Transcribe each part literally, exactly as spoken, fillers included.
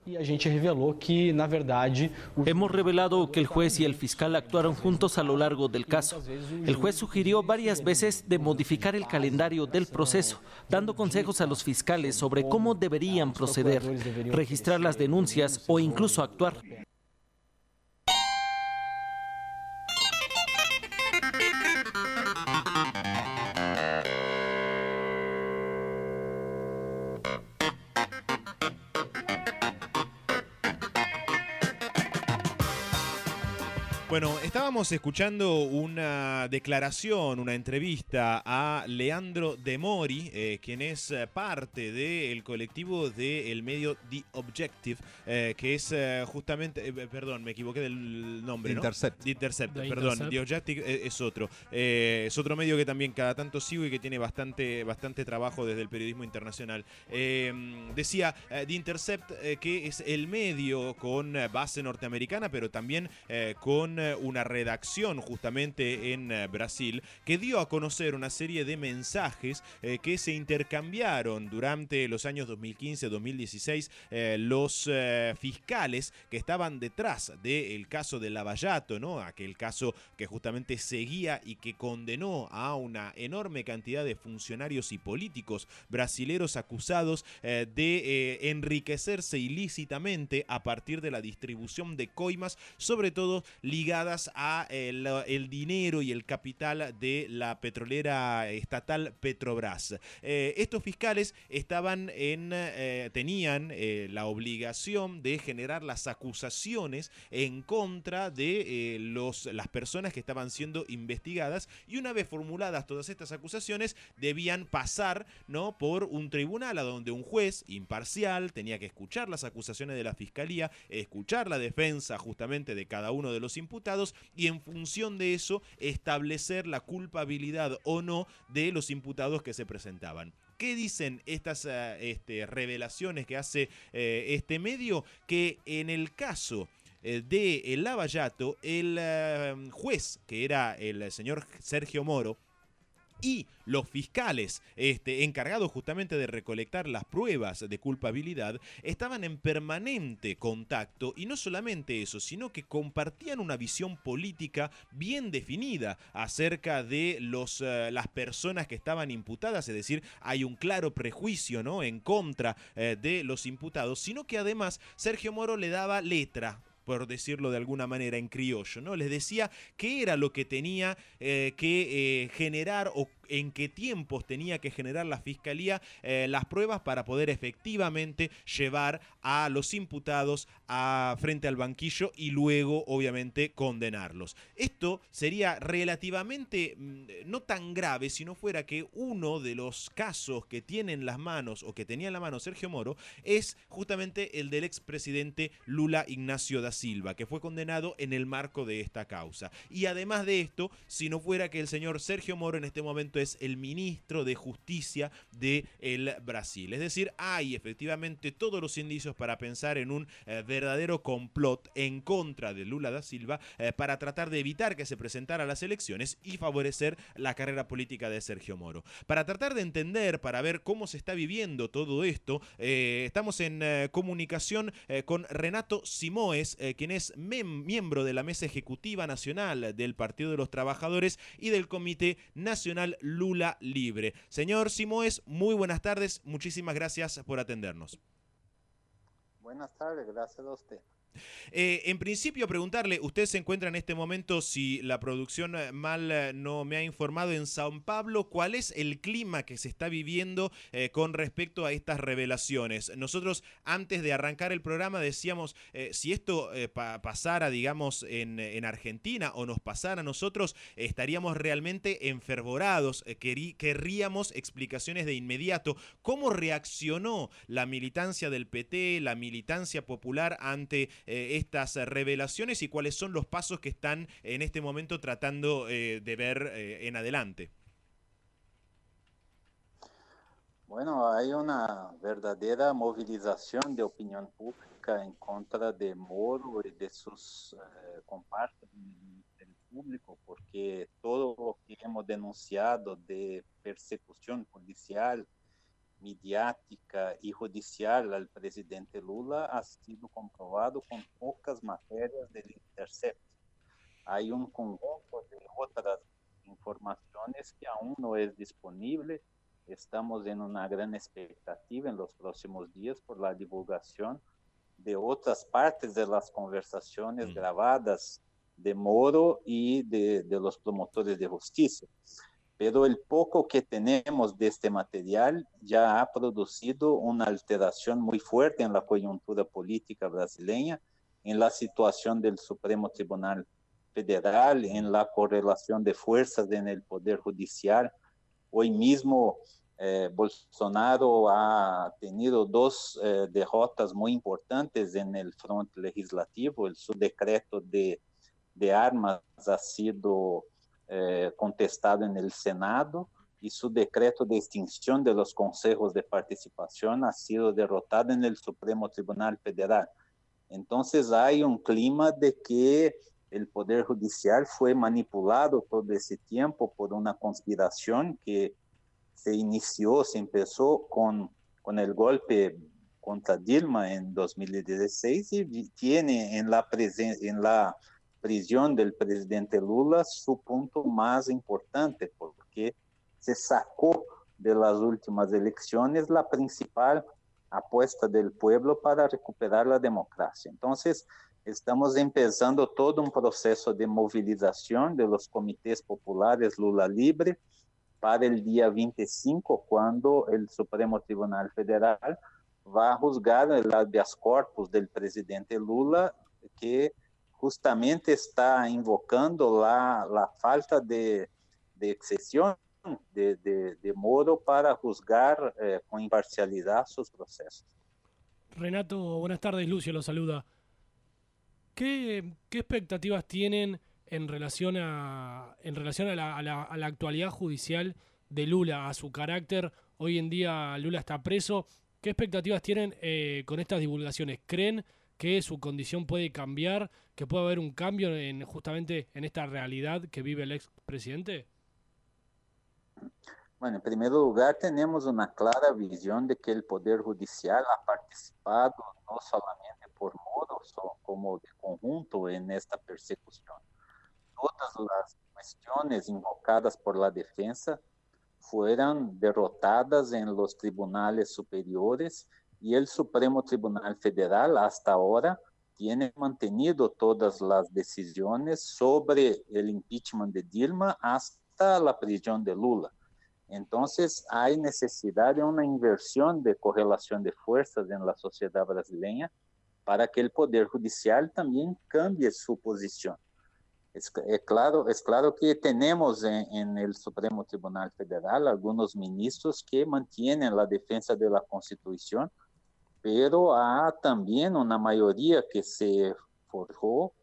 Y a gente reveló que, na verdade, hemos revelado que el juez y el fiscal actuaron juntos a lo largo del caso. El juez sugirió varias veces de modificar el calendario del proceso, dando consejos a los fiscales sobre cómo deberían proceder, registrar las denuncias o incluso actuar. Bueno, estábamos escuchando una declaración, una entrevista a Leandro De Mori, eh, quien es eh, parte del colectivo del medio The Objective, eh, que es eh, justamente, eh, perdón, me equivoqué del nombre, The ¿no? Intercept. The Intercept, The perdón, Intercept. The Objective eh, es otro. Eh, es otro medio que también cada tanto sigo y que tiene bastante, bastante trabajo desde el periodismo internacional. Eh, decía eh, The Intercept eh, que es el medio con eh, base norteamericana, pero también eh, con una redacción justamente en eh, Brasil, que dio a conocer una serie de mensajes eh, que se intercambiaron durante los años dos mil quince a dos mil dieciséis eh, los eh, fiscales que estaban detrás del caso de Lava Jato, ¿no? Aquel caso que justamente seguía y que condenó a una enorme cantidad de funcionarios y políticos brasileros acusados eh, de eh, enriquecerse ilícitamente a partir de la distribución de coimas, sobre todo ligadas a el, el dinero y el capital de la petrolera estatal Petrobras. Eh, estos fiscales estaban en, eh, tenían eh, la obligación de generar las acusaciones en contra de eh, los, las personas que estaban siendo investigadas, y una vez formuladas todas estas acusaciones debían pasar, ¿no?, por un tribunal a donde un juez imparcial tenía que escuchar las acusaciones de la fiscalía, escuchar la defensa justamente de cada uno de los imputados, y en función de eso establecer la culpabilidad o no de los imputados que se presentaban. ¿Qué dicen estas uh, este, revelaciones que hace eh, este medio? Que en el caso eh, de el Lava Jato, el uh, juez, que era el señor Sergio Moro, y los fiscales este, encargados justamente de recolectar las pruebas de culpabilidad estaban en permanente contacto, y no solamente eso, sino que compartían una visión política bien definida acerca de los, uh, las personas que estaban imputadas, es decir, hay un claro prejuicio, ¿no?, en contra uh, de los imputados, sino que además Sergio Moro le daba letra, por decirlo de alguna manera en criollo, ¿no? Les decía qué era lo que tenía eh, que eh, generar o en qué tiempos tenía que generar la fiscalía eh, las pruebas para poder efectivamente llevar a los imputados a, frente al banquillo y luego obviamente condenarlos. Esto sería relativamente mmm, no tan grave si no fuera que uno de los casos que tiene en las manos o que tenía en la mano Sergio Moro es justamente el del expresidente Lula Ignacio da Silva, que fue condenado en el marco de esta causa. Y además de esto, si no fuera que el señor Sergio Moro en este momento es el ministro de Justicia de el Brasil. Es decir, hay efectivamente todos los indicios para pensar en un eh, verdadero complot en contra de Lula da Silva eh, para tratar de evitar que se presentara a las elecciones y favorecer la carrera política de Sergio Moro. Para tratar de entender, para ver cómo se está viviendo todo esto, eh, estamos en eh, comunicación eh, con Renato Simoes, eh, quien es miembro de la Mesa Ejecutiva Nacional del Partido de los Trabajadores y del Comité Nacional Lula Libre. Señor Simoes, muy buenas tardes, muchísimas gracias por atendernos. Buenas tardes, gracias a usted. Eh, en principio preguntarle, usted se encuentra en este momento, si la producción mal no me ha informado, en São Paulo. ¿Cuál es el clima que se está viviendo eh, con respecto a estas revelaciones? Nosotros antes de arrancar el programa decíamos, eh, si esto eh, pa pasara, digamos, en, en Argentina o nos pasara a nosotros, estaríamos realmente enfervorados, eh, querí, querríamos explicaciones de inmediato. ¿Cómo reaccionó la militancia del P T, la militancia popular ante Eh, estas revelaciones, y cuáles son los pasos que están en este momento tratando eh, de ver eh, en adelante? Bueno, hay una verdadera movilización de opinión pública en contra de Moro y de sus eh, compartas en el Ministerio Público, porque todo lo que hemos denunciado de persecución policial midiática y judicial al presidente Lula ha sido comprobado con pocas materias del Intercept. Hay un conjunto de otras informaciones que aún no es disponible. Estamos en una gran expectativa en los próximos días por la divulgación de otras partes de las conversaciones mm. grabadas de Moro y de, de los promotores de justicia. Pero el poco que tenemos de este material ya ha producido una alteración muy fuerte en la coyuntura política brasileña, en la situación del Supremo Tribunal Federal, en la correlación de fuerzas en el Poder Judicial. Hoy mismo eh, Bolsonaro ha tenido dos eh, derrotas muy importantes en el frente legislativo. El, su decreto de, de armas ha sido eh, contestado en el Senado y su decreto de extinción de los consejos de participación ha sido derrotado en el Supremo Tribunal Federal. Entonces hay un clima de que el Poder Judicial fue manipulado todo ese tiempo por una conspiración que se inició, se empezó con, con el golpe contra Dilma en dos mil dieciséis y tiene en la, presen- en la prisión del presidente Lula su punto más importante, porque se sacó de las últimas elecciones la principal apuesta del pueblo para recuperar la democracia. Entonces, estamos empezando todo un proceso de movilización de los comités populares Lula Libre para el día veinticinco, cuando el Supremo Tribunal Federal va a juzgar el habeas corpus del presidente Lula, que justamente está invocando la, la falta de, de excesión de, de, de Moro para juzgar eh, con imparcialidad sus procesos. Renato, buenas tardes, Lucio lo saluda. ¿Qué, qué expectativas tienen en relación a en relación a la, a, la, a la actualidad judicial de Lula, a su carácter? Hoy en día Lula está preso. ¿Qué expectativas tienen eh, con estas divulgaciones? ¿Creen que su condición puede cambiar, que puede haber un cambio en justamente en esta realidad que vive el expresidente? Bueno, en primer lugar, tenemos una clara visión de que el Poder Judicial ha participado no solamente por Moro, sino como de conjunto en esta persecución. Todas las cuestiones invocadas por la defensa fueron derrotadas en los tribunales superiores y el Supremo Tribunal Federal hasta ahora tiene mantenido todas las decisiones sobre el impeachment de Dilma hasta la prisión de Lula. Entonces, hay necesidad de una inversión de correlación de fuerzas en la sociedad brasileña para que el Poder Judicial también cambie su posición. Es, es, claro, es claro que tenemos en, en el Supremo Tribunal Federal algunos ministros que mantienen la defensa de la Constitución, pero hay también una mayoría que se forjó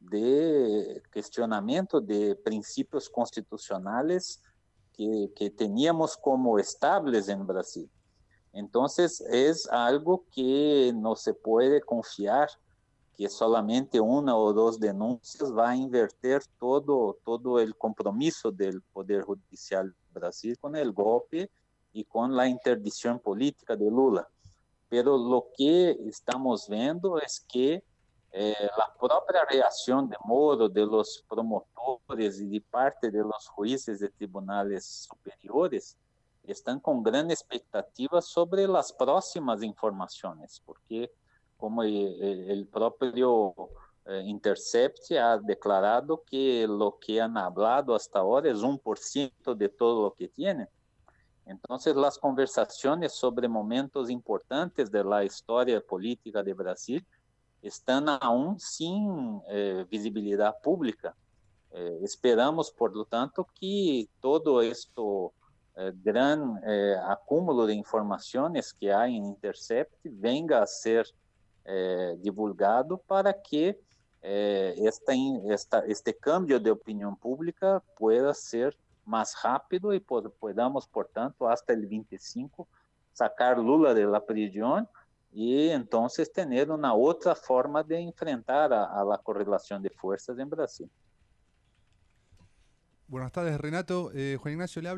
de cuestionamiento de principios constitucionales Que, que teníamos como estables en Brasil. Entonces, es algo que no se puede confiar que solamente una o dos denuncias va a invertir todo, todo el compromiso del Poder Judicial de Brasil con el golpe y con la interdicción política de Lula. Pero lo que estamos viendo es que Eh, la propia reacción de Moro, de los promotores y de parte de los jueces de tribunales superiores están con gran expectativa sobre las próximas informaciones, porque como el, el propio eh, Intercept ha declarado que lo que han hablado hasta ahora es un por ciento de todo lo que tienen. Entonces, las conversaciones sobre momentos importantes de la historia política de Brasil están aún sin eh, visibilidad pública. Eh, esperamos, por lo tanto, que todo esto eh, gran eh, acúmulo de informaciones que hay en Intercept venga a ser eh, divulgado para que eh, esta, esta, este cambio de opinión pública pueda ser más rápido y pod- podamos, por tanto, hasta el veinticinco, sacar Lula de la prisión y entonces tener una otra forma de enfrentar a, a la correlación de fuerzas en Brasil. Buenas tardes, Renato. Eh, Juan Ignacio le habla.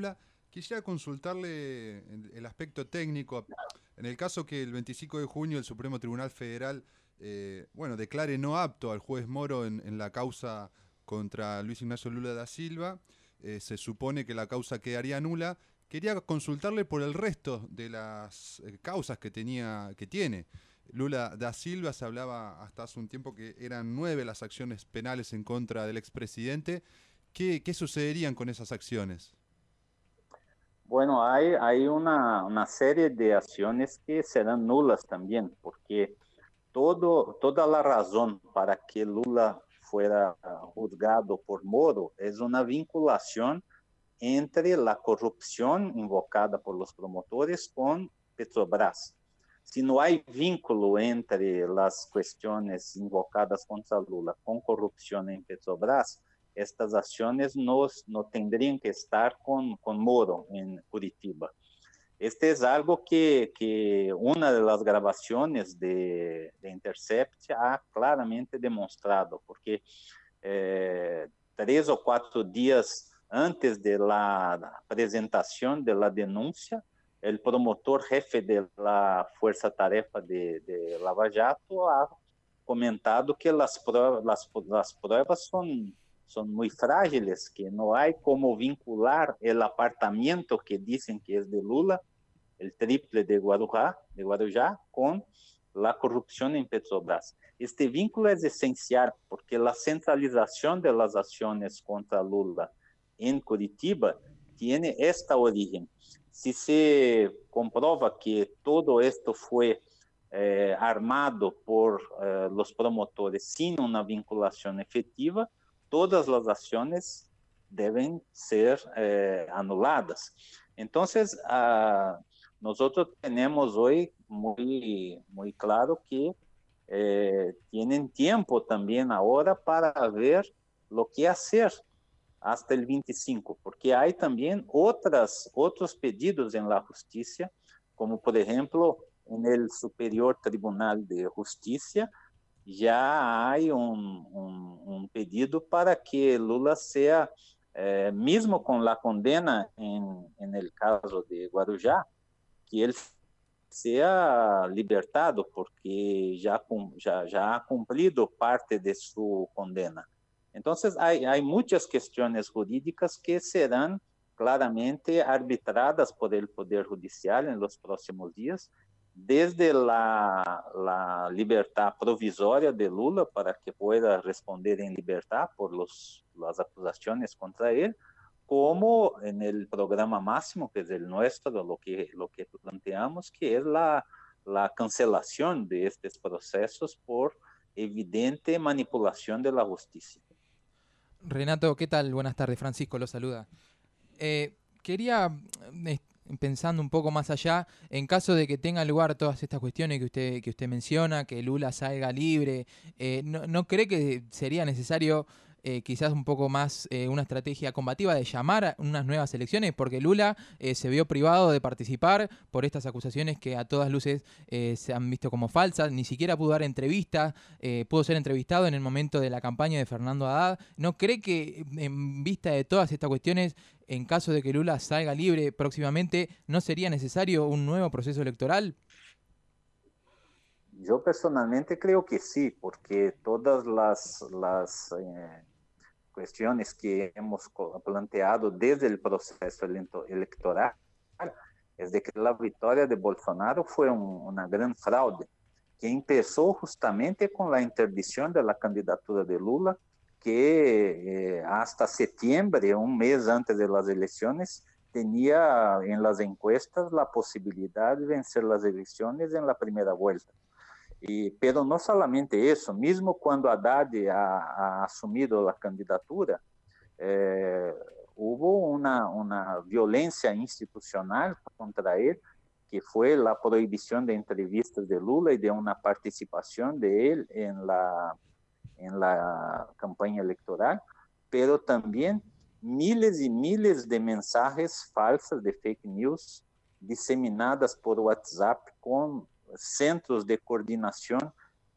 Quisiera consultarle el, el aspecto técnico. En el caso que el veinticinco de junio el Supremo Tribunal Federal eh, bueno, declare no apto al juez Moro en, en la causa contra Luis Ignacio Lula da Silva, eh, se supone que la causa quedaría nula. Quería consultarle por el resto de las eh, causas que tenía, que tiene Lula da Silva. Se hablaba hasta hace un tiempo que eran nueve las acciones penales en contra del expresidente. ¿Qué, qué sucederían con esas acciones? Bueno, hay, hay una, una serie de acciones que serán nulas también, porque todo, toda la razón para que Lula fuera juzgado por Moro es una vinculación entre la corrupción invocada por los promotores con Petrobras. Si no hay vínculo entre las cuestiones invocadas contra Lula con corrupción en Petrobras, estas acciones no, no tendrían que estar con, con Moro en Curitiba. Este es algo que, que una de las grabaciones de, de Intercept ha claramente demostrado, porque eh, tres o cuatro días antes de la presentación de la denuncia, el promotor jefe de la Fuerza Tarefa de, de Lava Jato ha comentado que las pruebas, las, las pruebas son, son muy frágiles, que no hay como vincular el apartamento que dicen que es de Lula, el triple de Guarujá, de Guarujá, con la corrupción en Petrobras. Este vínculo es esencial porque la centralización de las acciones contra Lula en Curitiba tiene esta origen. Si se comprueba que todo esto fue eh, armado por eh, los promotores sin una vinculación efectiva, todas las acciones deben ser eh, anuladas. Entonces, uh, nosotros tenemos hoy muy, muy claro que eh, tienen tiempo también ahora para ver lo que hacer hasta el veinticinco, porque hay también otras, otros pedidos en la justicia, como por ejemplo en el Superior Tribunal de Justicia, ya hay un, un, un pedido para que Lula sea, eh, mismo con la condena en, en el caso de Guarujá, que él sea libertado, porque ya, ya, ya ha cumplido parte de su condena. Entonces, hay, hay muchas cuestiones jurídicas que serán claramente arbitradas por el Poder Judicial en los próximos días, desde la, la libertad provisoria de Lula para que pueda responder en libertad por los, las acusaciones contra él, como en el programa máximo, que es el nuestro, lo que, lo que planteamos, que es la, la cancelación de estos procesos por evidente manipulación de la justicia. Renato, ¿qué tal? Buenas tardes, Francisco lo saluda. Eh, quería, eh, pensando un poco más allá, en caso de que tengan lugar todas estas cuestiones que usted, que usted menciona, que Lula salga libre, eh, ¿no, ¿no cree que sería necesario eh, quizás un poco más eh, una estrategia combativa de llamar a unas nuevas elecciones? Porque Lula eh, se vio privado de participar por estas acusaciones que a todas luces eh, se han visto como falsas, ni siquiera pudo dar entrevistas, eh, pudo ser entrevistado en el momento de la campaña de Fernando Haddad. ¿No cree que en vista de todas estas cuestiones, en caso de que Lula salga libre próximamente, no sería necesario un nuevo proceso electoral? Yo personalmente creo que sí, porque todas las, las eh, cuestiones que hemos planteado desde el proceso electoral es de que la victoria de Bolsonaro fue un, una gran fraude, que empezó justamente con la interdicción de la candidatura de Lula, que eh, hasta septiembre, un mes antes de las elecciones, tenía en las encuestas la posibilidad de vencer las elecciones en la primera vuelta. Y, pero no solamente eso, mismo cuando Haddad ha, ha asumido la candidatura, eh, hubo una, una violencia institucional contra él, que fue la prohibición de entrevistas de Lula y de una participación de él en la, en la campaña electoral, pero también miles y miles de mensajes falsas de fake news diseminadas por WhatsApp con centros de coordinación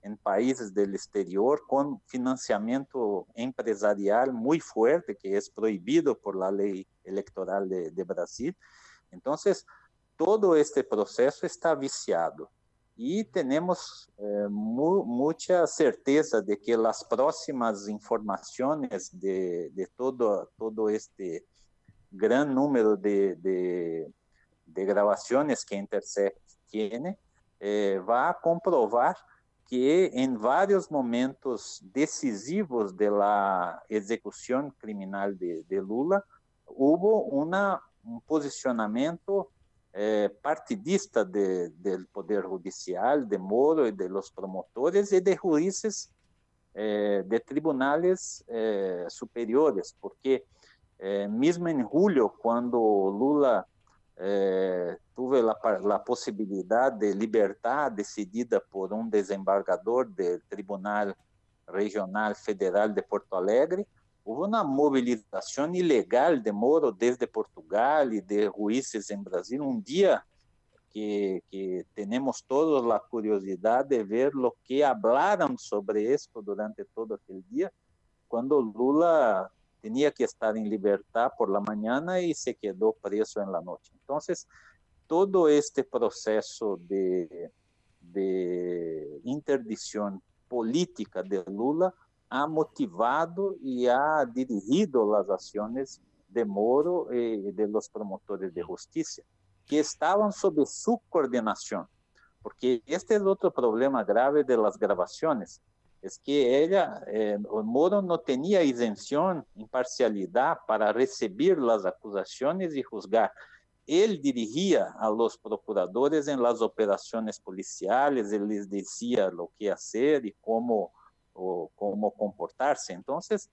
en países del exterior con financiamiento empresarial muy fuerte, que es prohibido por la ley electoral de, de Brasil. Entonces, todo este proceso está viciado. Y tenemos eh, mu mucha certeza de que las próximas informaciones de, de todo, todo este gran número de, de, de grabaciones que Intercept tiene, eh, va a comprobar que en varios momentos decisivos de la ejecución criminal de, de Lula hubo una, un posicionamiento eh, partidista de, del Poder Judicial, de Moro y de los promotores y de jueces eh, de tribunales eh, superiores, porque eh, mismo en julio, cuando Lula eh, tuve la, la posibilidad de libertad decidida por un desembargador del Tribunal Regional Federal de Porto Alegre, hubo una movilización ilegal de Moro desde Portugal y de jueces en Brasil, un día que, que tenemos todos la curiosidad de ver lo que hablaron sobre esto durante todo aquel día, cuando Lula tenía que estar en libertad por la mañana y se quedó preso en la noche. Entonces, todo este proceso de, de interdicción política de Lula ha motivado y ha dirigido las acciones de Moro y de los promotores de justicia, que estaban sob su coordinación. Porque este es otro problema grave de las grabaciones, es que ella, eh, Moro no tenía isención, imparcialidad para recibir las acusaciones y juzgar. Él dirigía a los procuradores en las operaciones policiales, él les decía lo que hacer y cómo, o, cómo comportarse. Entonces,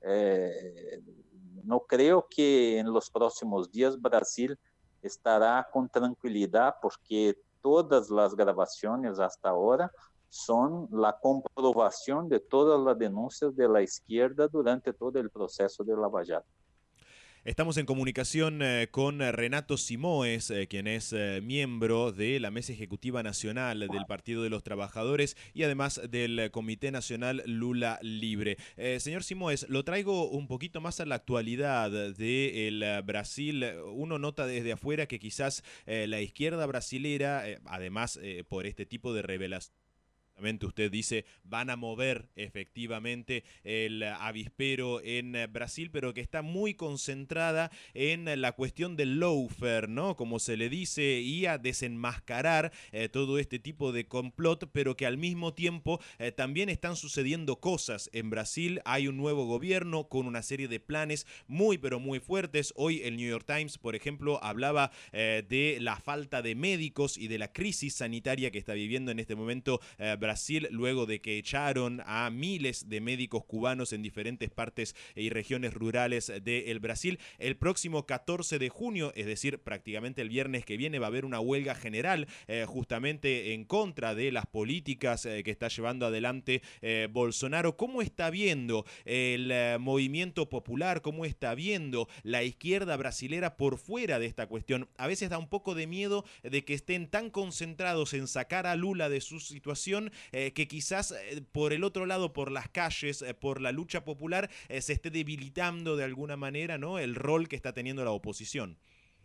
eh, no creo que en los próximos días Brasil estará con tranquilidad, porque todas las grabaciones hasta ahora son la comprobación de todas las denuncias de la izquierda durante todo el proceso de Lava Jato. Estamos en comunicación eh, con Renato Simoes, eh, quien es eh, miembro de la Mesa Ejecutiva Nacional del Partido de los Trabajadores y además del Comité Nacional Lula Libre. Eh, señor Simoes, lo traigo un poquito más a la actualidad de Brasil. Uno nota desde afuera que quizás eh, la izquierda brasilera, eh, además eh, por este tipo de revelaciones, usted dice, van a mover efectivamente el avispero en Brasil, pero que está muy concentrada en la cuestión del lawfare, ¿no? Como se le dice, y a desenmascarar eh, todo este tipo de complot, pero que al mismo tiempo eh, también están sucediendo cosas en Brasil. Hay un nuevo gobierno con una serie de planes muy, pero muy fuertes. Hoy el New York Times, por ejemplo, hablaba eh, de la falta de médicos y de la crisis sanitaria que está viviendo en este momento eh, Brasil. Brasil, luego de que echaron a miles de médicos cubanos en diferentes partes y regiones rurales del Brasil. El próximo catorce de junio, es decir, prácticamente el viernes que viene, va a haber una huelga general eh, justamente en contra de las políticas eh, que está llevando adelante eh, Bolsonaro. ¿Cómo está viendo el eh, movimiento popular? ¿Cómo está viendo la izquierda brasilera por fuera de esta cuestión? A veces da un poco de miedo de que estén tan concentrados en sacar a Lula de su situación Eh, que quizás eh, por el otro lado, por las calles, eh, por la lucha popular, eh, se esté debilitando de alguna manera, ¿no?, el rol que está teniendo la oposición.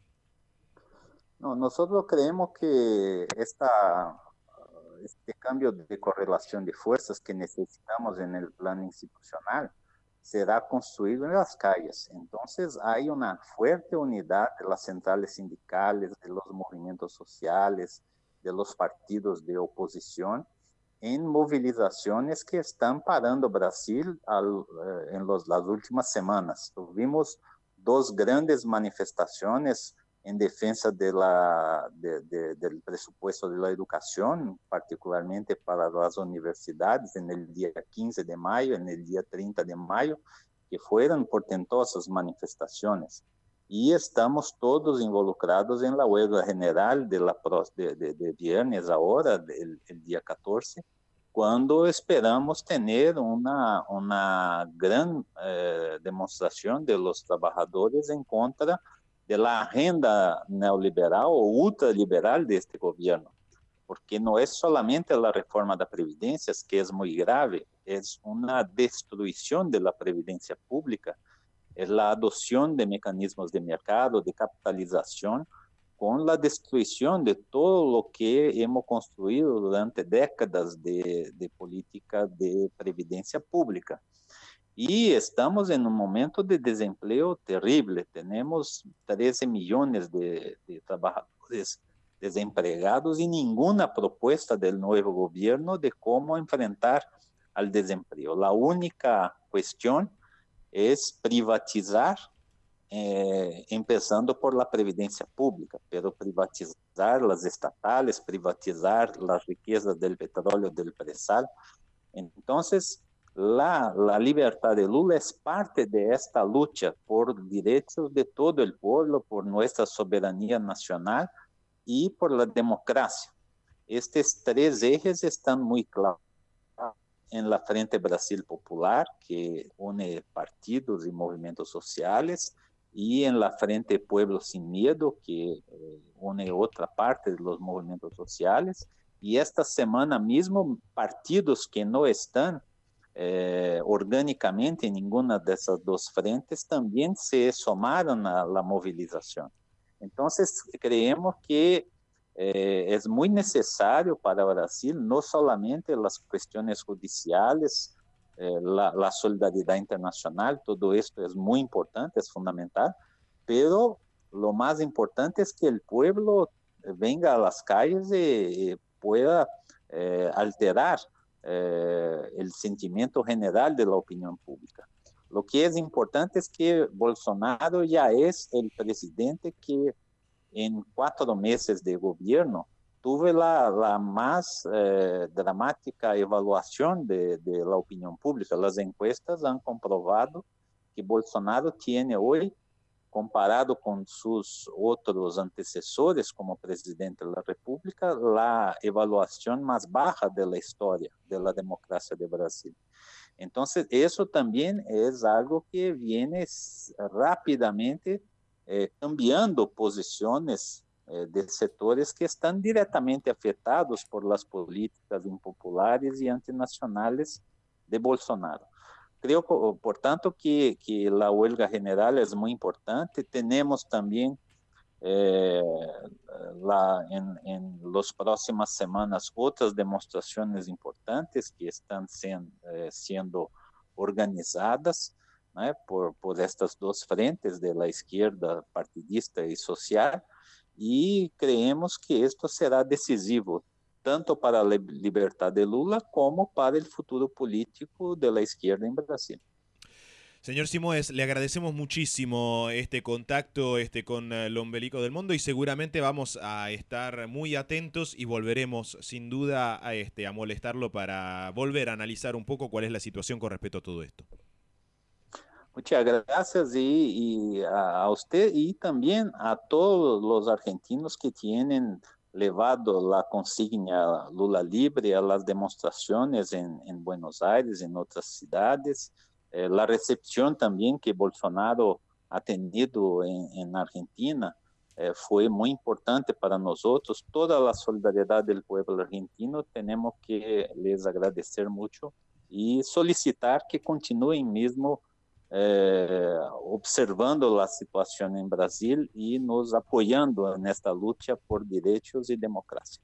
No, nosotros creemos que esta, este cambio de correlación de fuerzas que necesitamos en el plano institucional será construido en las calles. Entonces hay una fuerte unidad de las centrales sindicales, de los movimientos sociales, de los partidos de oposición, en movilizaciones que están parando Brasil al, eh, en los, las últimas semanas. Tuvimos dos grandes manifestaciones en defensa de la, de, de, del presupuesto de la educación, particularmente para las universidades, en el día quince de mayo, en el día treinta de mayo, que fueron portentosas manifestaciones. Y estamos todos involucrados en la huelga general de, la, de, de, de viernes ahora, el, el día catorce, cuando esperamos tener una, una gran eh, demostración de los trabajadores en contra de la agenda neoliberal o ultraliberal de este gobierno. porque no es solamente la reforma de previdencias, que es muy grave, es una destrucción de la previdencia pública, es la adopción de mecanismos de mercado, de capitalización, con la destrucción de todo lo que hemos construido durante décadas de, de política de previdencia pública. Y estamos en un momento de desempleo terrible. Tenemos trece millones de, de trabajadores desempregados y ninguna propuesta del nuevo gobierno de cómo enfrentar al desempleo. La única cuestión es privatizar, eh, empezando por la previdencia pública, pero privatizar las estatales, privatizar las riquezas del petróleo, del presal. Entonces, La, la libertad de Lula es parte de esta lucha por derechos de todo el pueblo, por nuestra soberanía nacional y por la democracia. Estos tres ejes están muy claros en la Frente Brasil Popular, que une partidos y movimientos sociales, y en la Frente Pueblo Sin Miedo, que eh, une otra parte de los movimientos sociales. Y esta semana mismo, partidos que no están Eh, orgánicamente en ninguna de esas dos frentes también se sumaron a la movilización. Entonces, creemos que eh, es muy necesario para Brasil no solamente las cuestiones judiciales, eh, la, la solidaridad internacional, todo esto es muy importante, es fundamental, pero lo más importante es que el pueblo venga a las calles y, y pueda eh, alterar Eh, el sentimiento general de la opinión pública. Lo que es importante es que Bolsonaro ya es el presidente que en cuatro meses de gobierno tuvo la, la más eh, dramática evaluación de, de la opinión pública. Las encuestas han comprobado que Bolsonaro tiene hoy, comparado con sus otros antecesores como presidente de la República, la evaluación más baja de la historia de la democracia de Brasil. Entonces, eso también es algo que viene rápidamente eh, cambiando posiciones eh, de sectores que están directamente afectados por las políticas impopulares y antinacionales de Bolsonaro. Creo, por tanto, que, que la huelga general es muy importante. Tenemos también eh, la, en, en las próximas semanas otras demostraciones importantes que están sen, eh, siendo organizadas, ¿no? por, por estas dos frentes de la izquierda partidista y social, y creemos que esto será decisivo tanto para la libertad de Lula como para el futuro político de la izquierda en Brasil. Señor Simões, le agradecemos muchísimo este contacto este, con el Ombelico del Mundo y seguramente vamos a estar muy atentos y volveremos sin duda a, este, a molestarlo para volver a analizar un poco cuál es la situación con respecto a todo esto. Muchas gracias y, y a, a usted y también a todos los argentinos que tienen levado la consigna Lula libre a las demostraciones en, en Buenos Aires, en otras ciudades, eh, la recepción también que Bolsonaro ha tenido en, en Argentina eh, fue muy importante para nosotros. Toda la solidaridad del pueblo argentino tenemos que les agradecer mucho y solicitar que continúen mismo Eh, observando la situación en Brasil y nos apoyando en esta lucha por derechos y democracia.